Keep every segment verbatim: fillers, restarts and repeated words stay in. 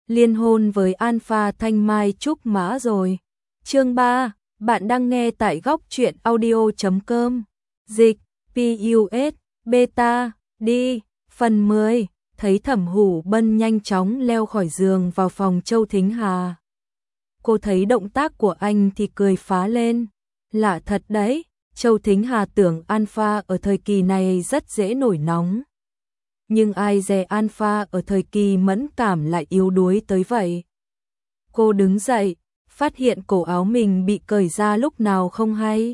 liên hôn với Alpha Thanh Mai Trúc Mã rồi. Chương ba, bạn đang nghe tại góc truyện audio chấm com. Dịch pê u ét Beta đi. Phần mười. Thấy Thẩm Hủ Bân nhanh chóng leo khỏi giường vào phòng Châu Thính Hà. Cô thấy động tác của anh thì cười phá lên. Lạ thật đấy, Châu Thính Hà tưởng Alpha ở thời kỳ này rất dễ nổi nóng. Nhưng ai dè Alpha ở thời kỳ mẫn cảm lại yếu đuối tới vậy. Cô đứng dậy, phát hiện cổ áo mình bị cởi ra lúc nào không hay.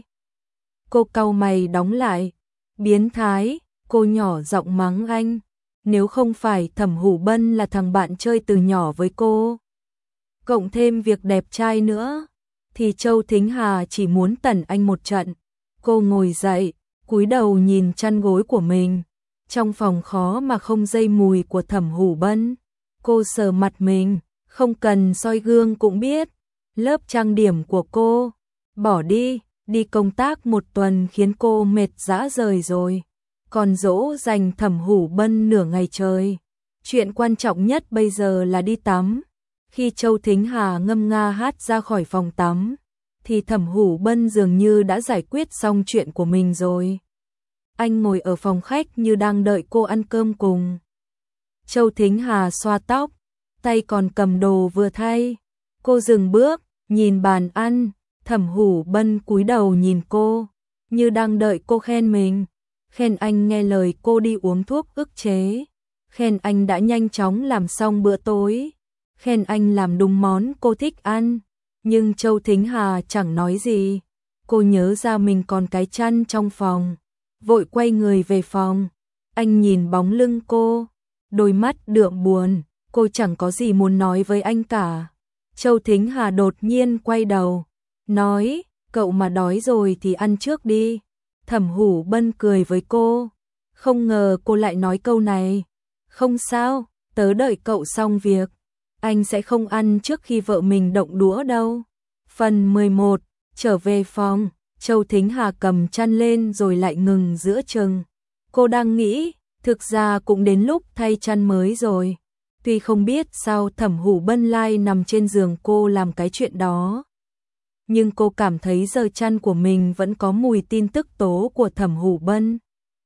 Cô cau mày đóng lại. Biến thái, cô nhỏ giọng mắng anh. Nếu không phải Thẩm Hủ Bân là thằng bạn chơi từ nhỏ với cô, cộng thêm việc đẹp trai nữa, thì Châu Thính Hà chỉ muốn tẩn anh một trận. Cô ngồi dậy, cúi đầu nhìn chăn gối của mình. Trong phòng khó mà không dây mùi của Thẩm Hủ Bân. Cô sờ mặt mình, không cần soi gương cũng biết. Lớp trang điểm của cô, bỏ đi, đi công tác một tuần khiến cô mệt rã rời rồi. Còn dỗ dành Thẩm Hủ Bân nửa ngày trời. Chuyện quan trọng nhất bây giờ là đi tắm. Khi Châu Thính Hà ngâm nga hát ra khỏi phòng tắm, thì Thẩm Hủ Bân dường như đã giải quyết xong chuyện của mình rồi. Anh ngồi ở phòng khách như đang đợi cô ăn cơm cùng. Châu Thính Hà xoa tóc, tay còn cầm đồ vừa thay. Cô dừng bước, nhìn bàn ăn. Thẩm Hủ Bân cúi đầu nhìn cô, như đang đợi cô khen mình. Khen anh nghe lời cô đi uống thuốc ức chế. Khen anh đã nhanh chóng làm xong bữa tối. Khen anh làm đúng món cô thích ăn. Nhưng Châu Thính Hà chẳng nói gì. Cô nhớ ra mình còn cái chăn trong phòng, vội quay người về phòng. Anh nhìn bóng lưng cô, đôi mắt đượm buồn. Cô chẳng có gì muốn nói với anh cả. Châu Thính Hà đột nhiên quay đầu, nói, cậu mà đói rồi thì ăn trước đi. Thẩm Hủ Bân cười với cô. Không ngờ cô lại nói câu này. Không sao, tớ đợi cậu xong việc. Anh sẽ không ăn trước khi vợ mình động đũa đâu. Phần mười một. Trở về phòng. Châu Thính Hà cầm chăn lên rồi lại ngừng giữa chừng. Cô đang nghĩ, thực ra cũng đến lúc thay chăn mới rồi. Tuy không biết sao Thẩm Hủ Bân lai nằm trên giường cô làm cái chuyện đó, nhưng cô cảm thấy giờ chăn của mình vẫn có mùi tin tức tố của Thẩm Hủ Bân.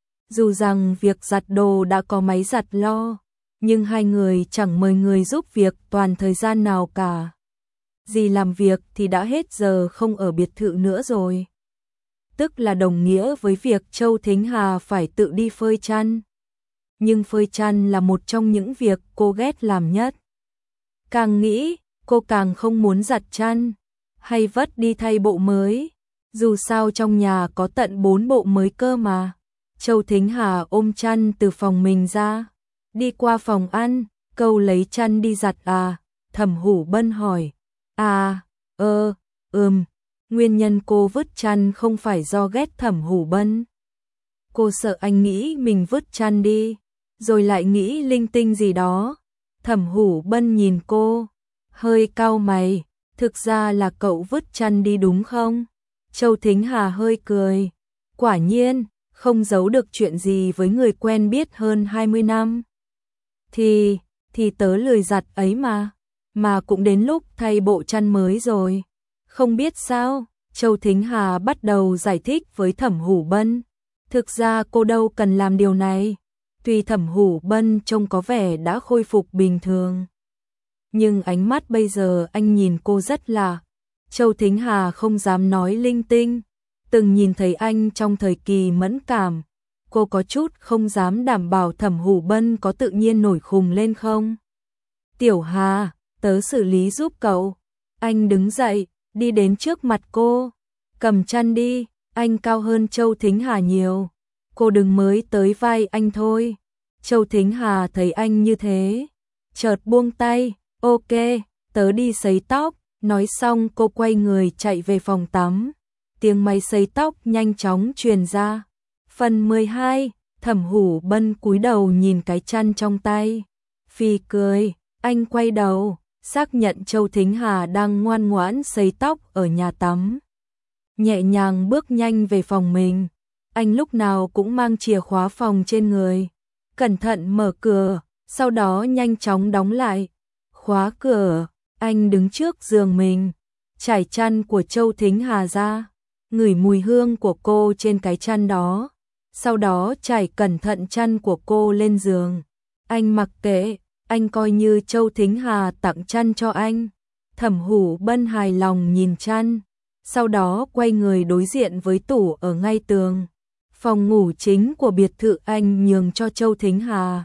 Dù rằng việc giặt đồ đã có máy giặt lo, nhưng hai người chẳng mời người giúp việc toàn thời gian nào cả. Dì làm việc thì đã hết giờ không ở biệt thự nữa rồi. Tức là đồng nghĩa với việc Châu Thính Hà phải tự đi phơi chăn. Nhưng phơi chăn là một trong những việc cô ghét làm nhất. Càng nghĩ, cô càng không muốn giặt chăn hay vất đi thay bộ mới. Dù sao trong nhà có tận bốn bộ mới cơ mà. Châu Thính Hà ôm chăn từ phòng mình ra, đi qua phòng ăn. Câu lấy chăn đi giặt à? Thẩm Hủ Bân hỏi. À, ơ, ừm. Nguyên nhân cô vứt chăn không phải do ghét Thẩm Hủ Bân. Cô sợ anh nghĩ mình vứt chăn đi, rồi lại nghĩ linh tinh gì đó. Thẩm Hủ Bân nhìn cô, hơi cau mày. Thực ra là cậu vứt chăn đi đúng không? Châu Thính Hà hơi cười. Quả nhiên, không giấu được chuyện gì với người quen biết hơn hai mươi năm. Thì, thì tớ lười giặt ấy mà. Mà cũng đến lúc thay bộ chăn mới rồi. Không biết sao, Châu Thính Hà bắt đầu giải thích với Thẩm Hủ Bân. Thực ra cô đâu cần làm điều này. Tuy Thẩm Hủ Bân trông có vẻ đã khôi phục bình thường, nhưng ánh mắt bây giờ anh nhìn cô rất lạ. Châu Thính Hà không dám nói linh tinh. Từng nhìn thấy anh trong thời kỳ mẫn cảm, cô có chút không dám đảm bảo Thẩm Hủ Bân có tự nhiên nổi khùng lên không. Tiểu Hà, tớ xử lý giúp cậu. Anh đứng dậy, đi đến trước mặt cô. Cầm chăn đi, anh cao hơn Châu Thính Hà nhiều. Cô đừng mới tới vai anh thôi. Châu Thính Hà thấy anh như thế, chợt buông tay. Ok, tớ đi sấy tóc. Nói xong cô quay người chạy về phòng tắm. Tiếng máy sấy tóc nhanh chóng truyền ra. Phần mười hai. Thẩm Hủ Bân cúi đầu nhìn cái chăn trong tay, phì cười. Anh quay đầu, xác nhận Châu Thính Hà đang ngoan ngoãn sấy tóc ở nhà tắm. Nhẹ nhàng bước nhanh về phòng mình. Anh lúc nào cũng mang chìa khóa phòng trên người. Cẩn thận mở cửa, sau đó nhanh chóng đóng lại. khóa cửa, anh đứng trước giường mình, trải chăn của Châu Thính Hà ra, ngửi mùi hương của cô trên cái chăn đó, sau đó trải cẩn thận chăn của cô lên giường. Anh mặc kệ, anh coi như Châu Thính Hà tặng chăn cho anh. Thẩm Hủ Bân hài lòng nhìn chăn, sau đó quay người đối diện với tủ ở ngay tường. Phòng ngủ chính của biệt thự anh nhường cho Châu Thính Hà.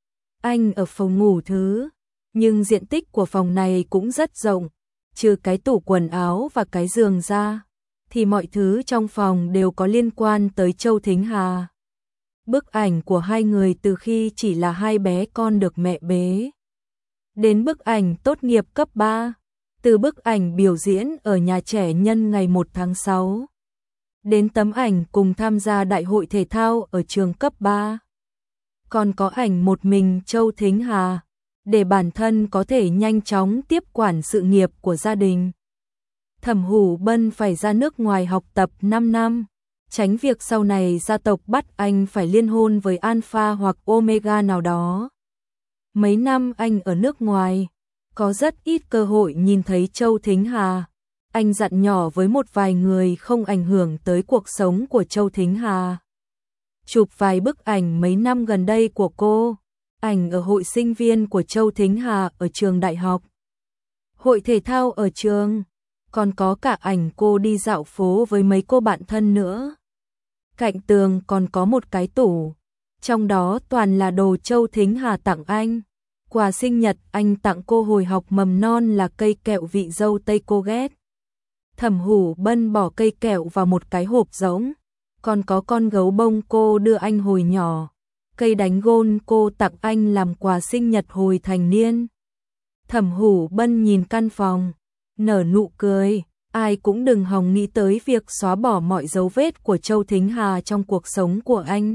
Anh ở phòng ngủ thứ, nhưng diện tích của phòng này cũng rất rộng, trừ cái tủ quần áo và cái giường ra, thì mọi thứ trong phòng đều có liên quan tới Châu Thính Hà. Bức ảnh của hai người từ khi chỉ là hai bé con được mẹ bế, đến bức ảnh tốt nghiệp cấp ba, từ bức ảnh biểu diễn ở nhà trẻ nhân ngày một tháng sáu, đến tấm ảnh cùng tham gia đại hội thể thao ở trường cấp ba. Còn có ảnh một mình Châu Thính Hà, để bản thân có thể nhanh chóng tiếp quản sự nghiệp của gia đình. Thẩm Hủ Bân phải ra nước ngoài học tập năm năm, tránh việc sau này gia tộc bắt anh phải liên hôn với Alpha hoặc Omega nào đó. Mấy năm anh ở nước ngoài, có rất ít cơ hội nhìn thấy Châu Thính Hà. Anh dặn nhỏ với một vài người không ảnh hưởng tới cuộc sống của Châu Thính Hà. Chụp vài bức ảnh mấy năm gần đây của cô, ảnh ở hội sinh viên của Châu Thính Hà ở trường đại học, hội thể thao ở trường, còn có cả ảnh cô đi dạo phố với mấy cô bạn thân nữa. Cạnh tường còn có một cái tủ, trong đó toàn là đồ Châu Thính Hà tặng anh. Quà sinh nhật anh tặng cô hồi học mầm non là cây kẹo vị dâu tây cô ghét. Thẩm Hủ Bân bỏ cây kẹo vào một cái hộp rỗng, còn có con gấu bông cô đưa anh hồi nhỏ, cây đánh gôn cô tặng anh làm quà sinh nhật hồi thành niên. Thẩm Hủ Bân nhìn căn phòng, nở nụ cười, ai cũng đừng hòng nghĩ tới việc xóa bỏ mọi dấu vết của Châu Thính Hà trong cuộc sống của anh.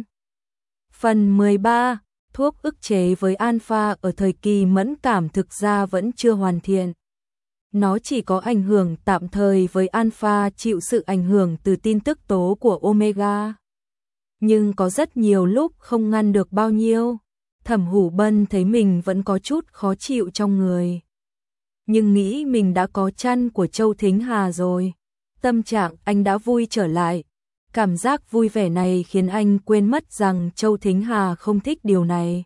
Phần mười ba, thuốc ức chế với Alpha ở thời kỳ mẫn cảm thực ra vẫn chưa hoàn thiện. Nó chỉ có ảnh hưởng tạm thời với Alpha chịu sự ảnh hưởng từ tin tức tố của Omega. Nhưng có rất nhiều lúc không ngăn được bao nhiêu. Thẩm Hủ Bân thấy mình vẫn có chút khó chịu trong người. Nhưng nghĩ mình đã có chăn của Châu Thính Hà rồi. Tâm trạng anh đã vui trở lại. Cảm giác vui vẻ này khiến anh quên mất rằng Châu Thính Hà không thích điều này.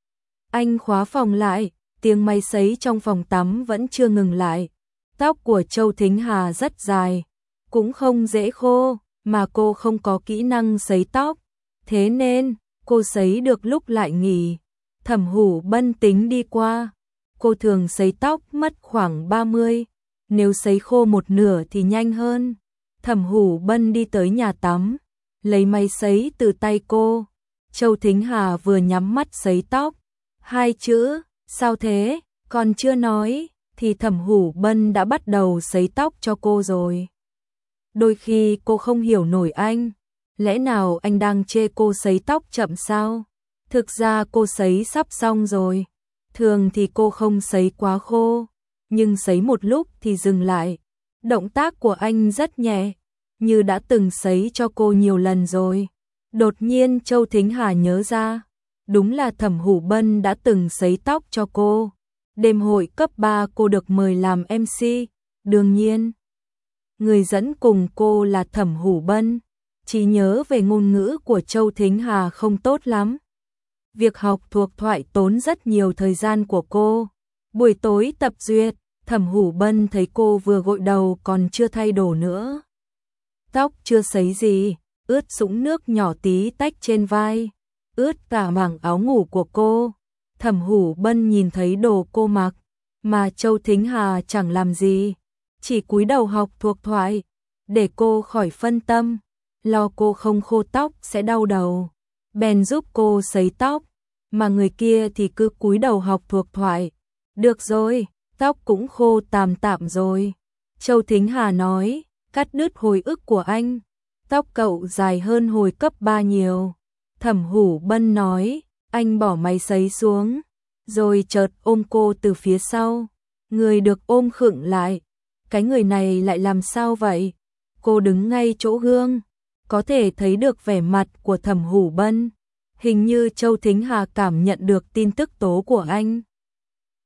Anh khóa phòng lại, tiếng máy sấy trong phòng tắm vẫn chưa ngừng lại. Tóc của Châu Thính Hà rất dài, cũng không dễ khô, mà cô không có kỹ năng sấy tóc. Thế nên, cô sấy được lúc lại nghỉ. Thẩm Hủ Bân tính đi qua. Cô thường sấy tóc mất khoảng ba mươi, nếu sấy khô một nửa thì nhanh hơn. Thẩm Hủ Bân đi tới nhà tắm, lấy máy sấy từ tay cô. Châu Thính Hà vừa nhắm mắt sấy tóc. Hai chữ, sao thế, còn chưa nói, thì Thẩm Hủ Bân đã bắt đầu sấy tóc cho cô rồi. Đôi khi cô không hiểu nổi anh. Lẽ nào anh đang chê cô sấy tóc chậm sao? Thực ra cô sấy sắp xong rồi. Thường thì cô không sấy quá khô, nhưng sấy một lúc thì dừng lại. Động tác của anh rất nhẹ, như đã từng sấy cho cô nhiều lần rồi. Đột nhiên Châu Thính Hà nhớ ra, đúng là Thẩm Hủ Bân đã từng sấy tóc cho cô. Đêm hội cấp ba cô được mời làm em xê, đương nhiên. Người dẫn cùng cô là Thẩm Hủ Bân. Trí nhớ về ngôn ngữ của Châu Thính Hà không tốt lắm. Việc học thuộc thoại tốn rất nhiều thời gian của cô. Buổi tối tập duyệt, Thẩm Hủ Bân thấy cô vừa gội đầu còn chưa thay đồ nữa. Tóc chưa sấy gì, ướt sũng nước nhỏ tí tách trên vai, ướt cả mảng áo ngủ của cô. Thẩm Hủ Bân nhìn thấy đồ cô mặc, mà Châu Thính Hà chẳng làm gì, chỉ cúi đầu học thuộc thoại, để cô khỏi phân tâm, lo cô không khô tóc sẽ đau đầu. Bèn giúp cô sấy tóc, mà người kia thì cứ cúi đầu học thuộc thoại. Được rồi, tóc cũng khô tạm tạm rồi. Châu Thính Hà nói, cắt đứt hồi ức của anh. Tóc cậu dài hơn hồi cấp ba nhiều. Thẩm Hủ Bân nói, anh bỏ máy sấy xuống, rồi chợt ôm cô từ phía sau. Người được ôm khựng lại. Cái người này lại làm sao vậy? Cô đứng ngay chỗ gương, có thể thấy được vẻ mặt của Thẩm Hủ Bân. Hình như Châu Thính Hà cảm nhận được tin tức tố của anh.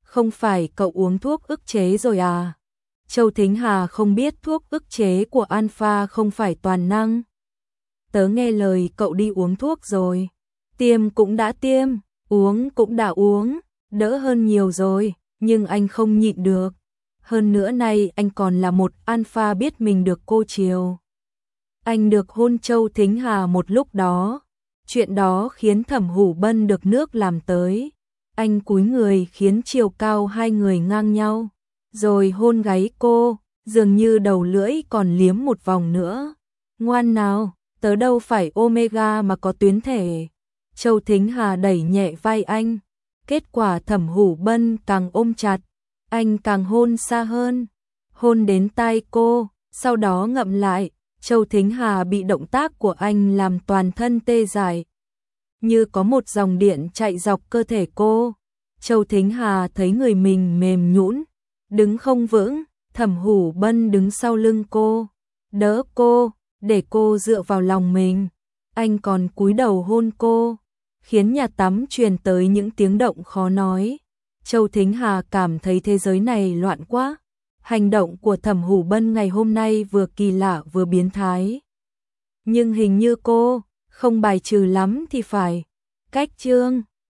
không phải cậu uống thuốc ức chế rồi à? Châu Thính Hà không biết thuốc ức chế của Alpha không phải toàn năng. Tớ nghe lời cậu đi uống thuốc rồi. Tiêm cũng đã tiêm, uống cũng đã uống, đỡ hơn nhiều rồi, nhưng anh không nhịn được. Hơn nữa nay anh còn là một alpha biết mình được cô chiều. Anh được hôn Châu Thính Hà một lúc đó. Chuyện đó khiến Thẩm Hủ Bân được nước làm tới. Anh cúi người khiến chiều cao hai người ngang nhau. Rồi hôn gáy cô, dường như đầu lưỡi còn liếm một vòng nữa. Ngoan nào, tớ đâu phải Omega mà có tuyến thể. Châu Thính Hà đẩy nhẹ vai anh. Kết quả Thẩm Hủ Bân càng ôm chặt. Anh càng hôn xa hơn. Hôn đến tai cô, sau đó ngậm lại. Châu Thính Hà bị động tác của anh làm toàn thân tê dại. Như có một dòng điện chạy dọc cơ thể cô. Châu Thính Hà thấy người mình mềm nhũn, đứng không vững. Thẩm Hủ Bân đứng sau lưng cô, đỡ cô, để cô dựa vào lòng mình. Anh còn cúi đầu hôn cô, khiến nhà tắm truyền tới những tiếng động khó nói. Châu Thính Hà cảm thấy thế giới này loạn quá. Hành động của Thẩm Hủ Bân ngày hôm nay vừa kỳ lạ vừa biến thái. Nhưng hình như cô không bài trừ lắm thì phải. Cách chương